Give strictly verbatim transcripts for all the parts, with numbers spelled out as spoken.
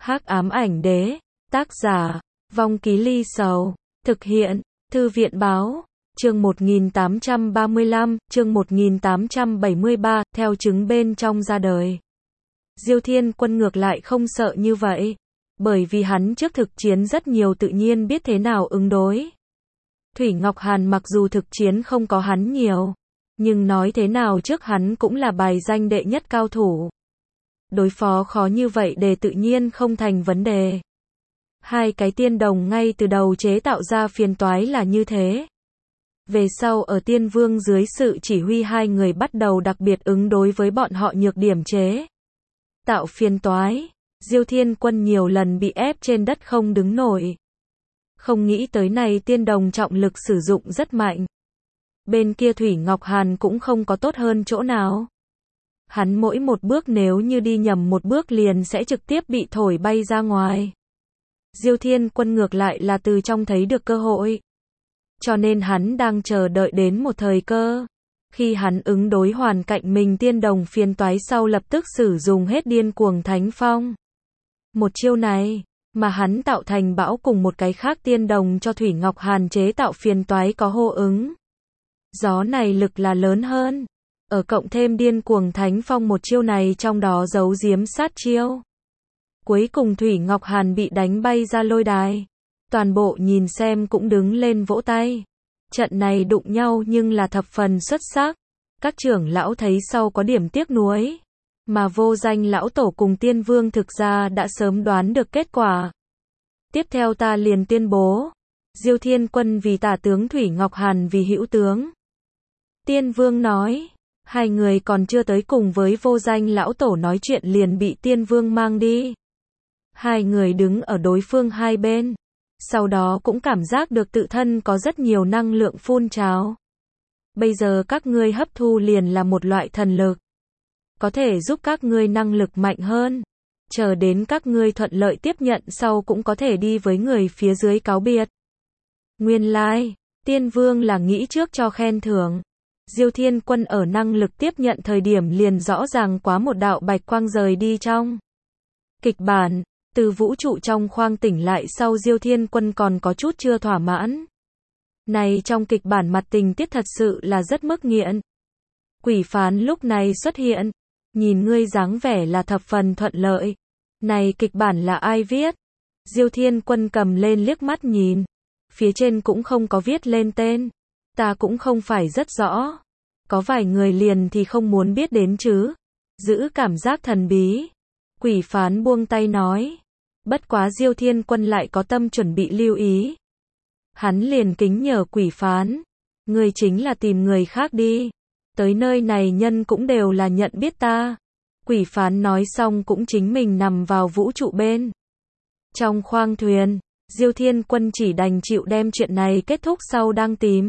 Hắc ám ảnh đế, tác giả, Vong Ký Ly Sầu, thực hiện, Thư viện báo, chương một nghìn tám trăm ba mươi lăm, chương một nghìn tám trăm bảy mươi ba, theo chứng bên trong ra đời. Diêu Thiên Quân ngược lại không sợ như vậy, bởi vì hắn trước thực chiến rất nhiều tự nhiên biết thế nào ứng đối. Thủy Ngọc Hàn mặc dù thực chiến không có hắn nhiều, nhưng nói thế nào trước hắn cũng là bài danh đệ nhất cao thủ. Đối phó khó như vậy để tự nhiên không thành vấn đề. Hai cái tiên đồng ngay từ đầu chế tạo ra phiền toái là như thế. Về sau ở Tiên Vương dưới sự chỉ huy hai người bắt đầu đặc biệt ứng đối với bọn họ nhược điểm chế tạo phiền toái. Diêu Thiên Quân nhiều lần bị ép trên đất không đứng nổi. Không nghĩ tới này tiên đồng trọng lực sử dụng rất mạnh. Bên kia Thủy Ngọc Hàn cũng không có tốt hơn chỗ nào. Hắn mỗi một bước nếu như đi nhầm một bước liền sẽ trực tiếp bị thổi bay ra ngoài. Diêu Thiên Quân ngược lại là từ trong thấy được cơ hội. Cho nên hắn đang chờ đợi đến một thời cơ. Khi hắn ứng đối hoàn cảnh mình tiên đồng phiền toái sau lập tức sử dụng hết điên cuồng thánh phong. Một chiêu này, mà hắn tạo thành bão cùng một cái khác tiên đồng cho Thủy Ngọc Hàn chế tạo phiền toái có hô ứng. Gió này lực là lớn hơn. Ở cộng thêm điên cuồng thánh phong một chiêu này trong đó giấu giếm sát chiêu. Cuối cùng Thủy Ngọc Hàn bị đánh bay ra lôi đài. Toàn bộ nhìn xem cũng đứng lên vỗ tay. Trận này đụng nhau nhưng là thập phần xuất sắc. Các trưởng lão thấy sau có điểm tiếc nuối. Mà vô danh lão tổ cùng tiên vương thực ra đã sớm đoán được kết quả. Tiếp theo ta liền tuyên bố. Diêu Thiên Quân vì tả tướng, Thủy Ngọc Hàn vì hữu tướng. Tiên vương nói. Hai người còn chưa tới cùng với vô danh lão tổ nói chuyện liền bị tiên vương mang đi. Hai người đứng ở đối phương hai bên. Sau đó cũng cảm giác được tự thân có rất nhiều năng lượng phun trào. Bây giờ các ngươi hấp thu liền là một loại thần lực. Có thể giúp các ngươi năng lực mạnh hơn. Chờ đến các ngươi thuận lợi tiếp nhận sau cũng có thể đi với người phía dưới cáo biệt. Nguyên lai, tiên vương là nghĩ trước cho khen thưởng. Diêu Thiên Quân ở năng lực tiếp nhận thời điểm liền rõ ràng quá một đạo bạch quang rời đi trong. Kịch bản, từ vũ trụ trong khoang tỉnh lại sau Diêu Thiên Quân còn có chút chưa thỏa mãn. Này trong kịch bản mặt tình tiết thật sự là rất mức nghiện. Quỷ phán lúc này xuất hiện. Nhìn ngươi dáng vẻ là thập phần thuận lợi. Này kịch bản là ai viết? Diêu Thiên Quân cầm lên liếc mắt nhìn. Phía trên cũng không có viết lên tên. Ta cũng không phải rất rõ. Có vài người liền thì không muốn biết đến chứ. Giữ cảm giác thần bí. Quỷ phán buông tay nói. Bất quá Diêu Thiên Quân lại có tâm chuẩn bị lưu ý. Hắn liền kính nhờ quỷ phán. Người chính là tìm người khác đi. Tới nơi này nhân cũng đều là nhận biết ta. Quỷ phán nói xong cũng chính mình nằm vào vũ trụ bên. Trong khoang thuyền, Diêu Thiên Quân chỉ đành chịu đem chuyện này kết thúc sau đang tìm.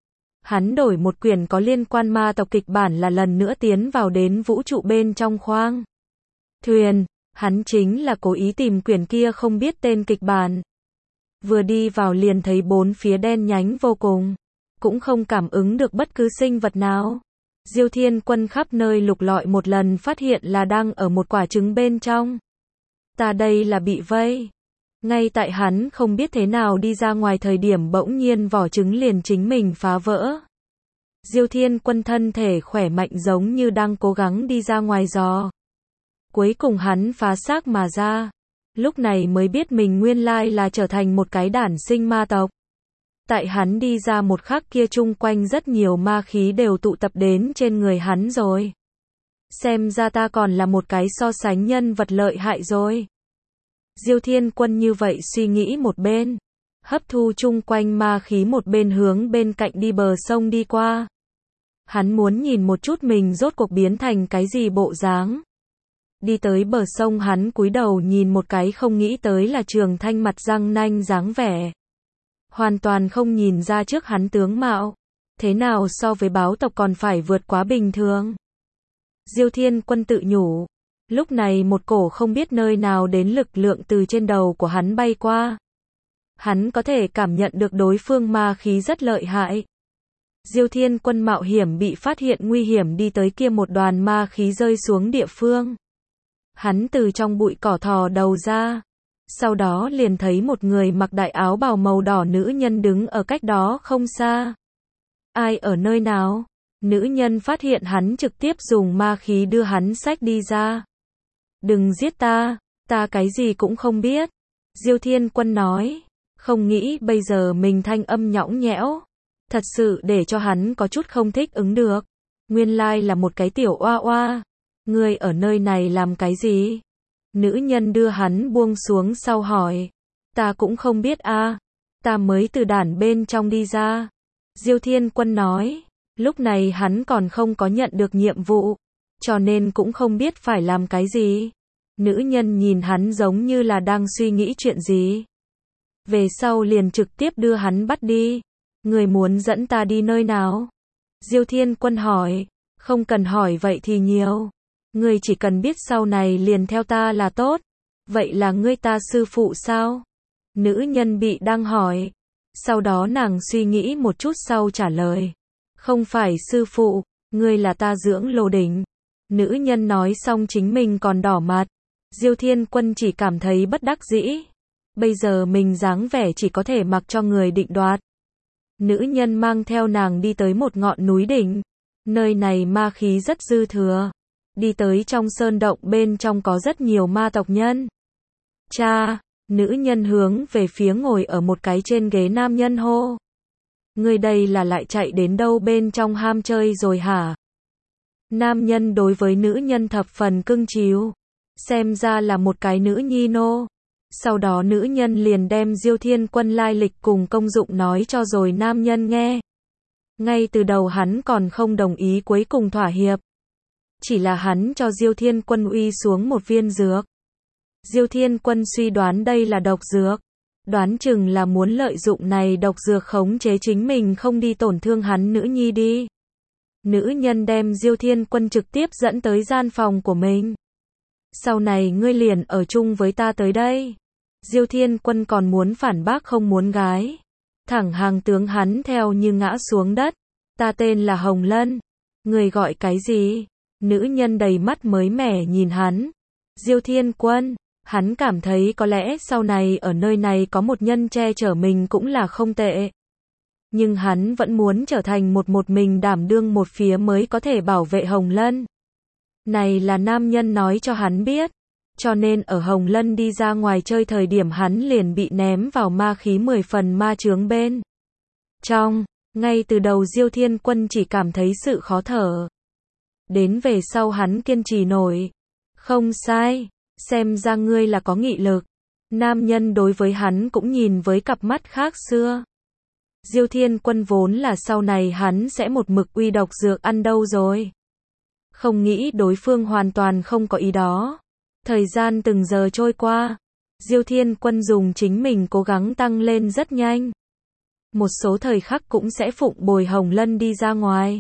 Hắn đổi một quyển có liên quan ma tộc kịch bản là lần nữa tiến vào đến vũ trụ bên trong khoang thuyền. Hắn chính là cố ý tìm quyển kia không biết tên kịch bản. Vừa đi vào liền thấy bốn phía đen nhánh vô cùng. Cũng không cảm ứng được bất cứ sinh vật nào. Diêu Thiên Quân khắp nơi lục lọi một lần phát hiện là đang ở một quả trứng bên trong. Ta đây là bị vây. Ngay tại hắn không biết thế nào đi ra ngoài thời điểm bỗng nhiên vỏ trứng liền chính mình phá vỡ. Diêu Thiên Quân thân thể khỏe mạnh giống như đang cố gắng đi ra ngoài dò. Cuối cùng hắn phá xác mà ra. Lúc này mới biết mình nguyên lai là trở thành một cái đản sinh ma tộc. Tại hắn đi ra một khắc kia chung quanh rất nhiều ma khí đều tụ tập đến trên người hắn rồi. Xem ra ta còn là một cái so sánh nhân vật lợi hại rồi. Diêu Thiên Quân như vậy suy nghĩ một bên. Hấp thu chung quanh ma khí một bên hướng bên cạnh đi bờ sông đi qua. Hắn muốn nhìn một chút mình rốt cuộc biến thành cái gì bộ dáng. Đi tới bờ sông hắn cúi đầu nhìn một cái không nghĩ tới là Trường Thanh mặt răng nanh dáng vẻ. Hoàn toàn không nhìn ra trước hắn tướng mạo. Thế nào so với báo tộc còn phải vượt quá bình thường. Diêu Thiên Quân tự nhủ. Lúc này một cổ không biết nơi nào đến lực lượng từ trên đầu của hắn bay qua. Hắn có thể cảm nhận được đối phương ma khí rất lợi hại. Diêu Thiên Quân mạo hiểm bị phát hiện nguy hiểm đi tới kia một đoàn ma khí rơi xuống địa phương. Hắn từ trong bụi cỏ thò đầu ra. Sau đó liền thấy một người mặc đại áo bào màu đỏ nữ nhân đứng ở cách đó không xa. Ai ở nơi nào? Nữ nhân phát hiện hắn trực tiếp dùng ma khí đưa hắn xách đi ra. Đừng giết ta, ta cái gì cũng không biết. Diêu Thiên Quân nói, không nghĩ bây giờ mình thanh âm nhõng nhẽo. Thật sự để cho hắn có chút không thích ứng được. Nguyên lai là một cái tiểu oa oa. Ngươi ở nơi này làm cái gì? Nữ nhân đưa hắn buông xuống sau hỏi. Ta cũng không biết a, ta mới từ đàn bên trong đi ra. Diêu Thiên Quân nói, lúc này hắn còn không có nhận được nhiệm vụ, cho nên cũng không biết phải làm cái gì. Nữ nhân nhìn hắn giống như là đang suy nghĩ chuyện gì. Về sau liền trực tiếp đưa hắn bắt đi. Người muốn dẫn ta đi nơi nào? Diêu Thiên Quân hỏi, không cần hỏi vậy thì nhiều. Ngươi chỉ cần biết sau này liền theo ta là tốt. Vậy là ngươi ta sư phụ sao? Nữ nhân bị đang hỏi. Sau đó nàng suy nghĩ một chút sau trả lời. Không phải sư phụ, ngươi là ta dưỡng lô đỉnh. Nữ nhân nói xong chính mình còn đỏ mặt. Diêu Thiên Quân chỉ cảm thấy bất đắc dĩ. Bây giờ mình dáng vẻ chỉ có thể mặc cho người định đoạt. Nữ nhân mang theo nàng đi tới một ngọn núi đỉnh. Nơi này ma khí rất dư thừa. Đi tới trong sơn động bên trong có rất nhiều ma tộc nhân. Cha, nữ nhân hướng về phía ngồi ở một cái trên ghế nam nhân hô. Người đây là lại chạy đến đâu bên trong ham chơi rồi hả? Nam nhân đối với nữ nhân thập phần cưng chiều. Xem ra là một cái nữ nhi nô. Sau đó nữ nhân liền đem Diêu Thiên Quân lai lịch cùng công dụng nói cho rồi nam nhân nghe. Ngay từ đầu hắn còn không đồng ý cuối cùng thỏa hiệp. Chỉ là hắn cho Diêu Thiên Quân uy xuống một viên dược. Diêu Thiên Quân suy đoán đây là độc dược. Đoán chừng là muốn lợi dụng này độc dược khống chế chính mình không đi tổn thương hắn nữ nhi đi. Nữ nhân đem Diêu Thiên Quân trực tiếp dẫn tới gian phòng của mình. Sau này ngươi liền ở chung với ta tới đây. Diêu Thiên Quân còn muốn phản bác không muốn gái. Thẳng hàng tướng hắn theo như ngã xuống đất. Ta tên là Hồng Lân. Người gọi cái gì? Nữ nhân đầy mắt mới mẻ nhìn hắn. Diêu Thiên Quân, hắn cảm thấy có lẽ sau này ở nơi này có một nhân che chở mình cũng là không tệ. Nhưng hắn vẫn muốn trở thành một một mình đảm đương một phía mới có thể bảo vệ Hồng Lân. Này là nam nhân nói cho hắn biết. Cho nên ở Hồng Lân đi ra ngoài chơi thời điểm hắn liền bị ném vào ma khí mười phần ma chướng bên trong. Ngay từ đầu Diêu Thiên Quân chỉ cảm thấy sự khó thở. Đến về sau hắn kiên trì nổi. Không sai, xem ra ngươi là có nghị lực. Nam nhân đối với hắn cũng nhìn với cặp mắt khác xưa. Diêu Thiên Quân vốn là sau này hắn sẽ một mực uy độc dược ăn đâu rồi. Không nghĩ đối phương hoàn toàn không có ý đó. Thời gian từng giờ trôi qua. Diêu Thiên Quân dùng chính mình cố gắng tăng lên rất nhanh. Một số thời khắc cũng sẽ phụng bồi Hồng Lân đi ra ngoài.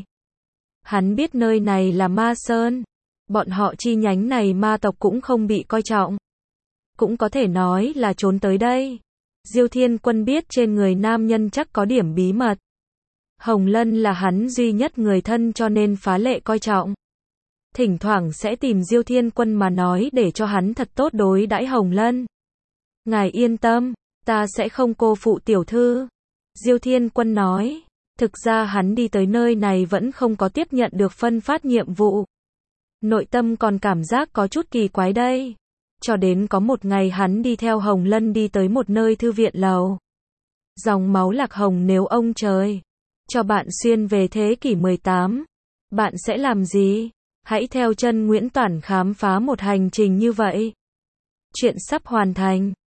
Hắn biết nơi này là Ma Sơn. Bọn họ chi nhánh này ma tộc cũng không bị coi trọng. Cũng có thể nói là trốn tới đây. Diêu Thiên Quân biết trên người nam nhân chắc có điểm bí mật. Hồng Lân là hắn duy nhất người thân cho nên phá lệ coi trọng. Thỉnh thoảng sẽ tìm Diêu Thiên Quân mà nói để cho hắn thật tốt đối đãi Hồng Lân. Ngài yên tâm, ta sẽ không cô phụ tiểu thư. Diêu Thiên Quân nói. Thực ra hắn đi tới nơi này vẫn không có tiếp nhận được phân phát nhiệm vụ. Nội tâm còn cảm giác có chút kỳ quái đây. Cho đến có một ngày hắn đi theo Hồng Lân đi tới một nơi thư viện lầu. Dòng máu lạc hồng nếu ông trời cho bạn xuyên về thế kỷ mười tám, bạn sẽ làm gì? Hãy theo chân Nguyễn Toản khám phá một hành trình như vậy. Chuyện sắp hoàn thành.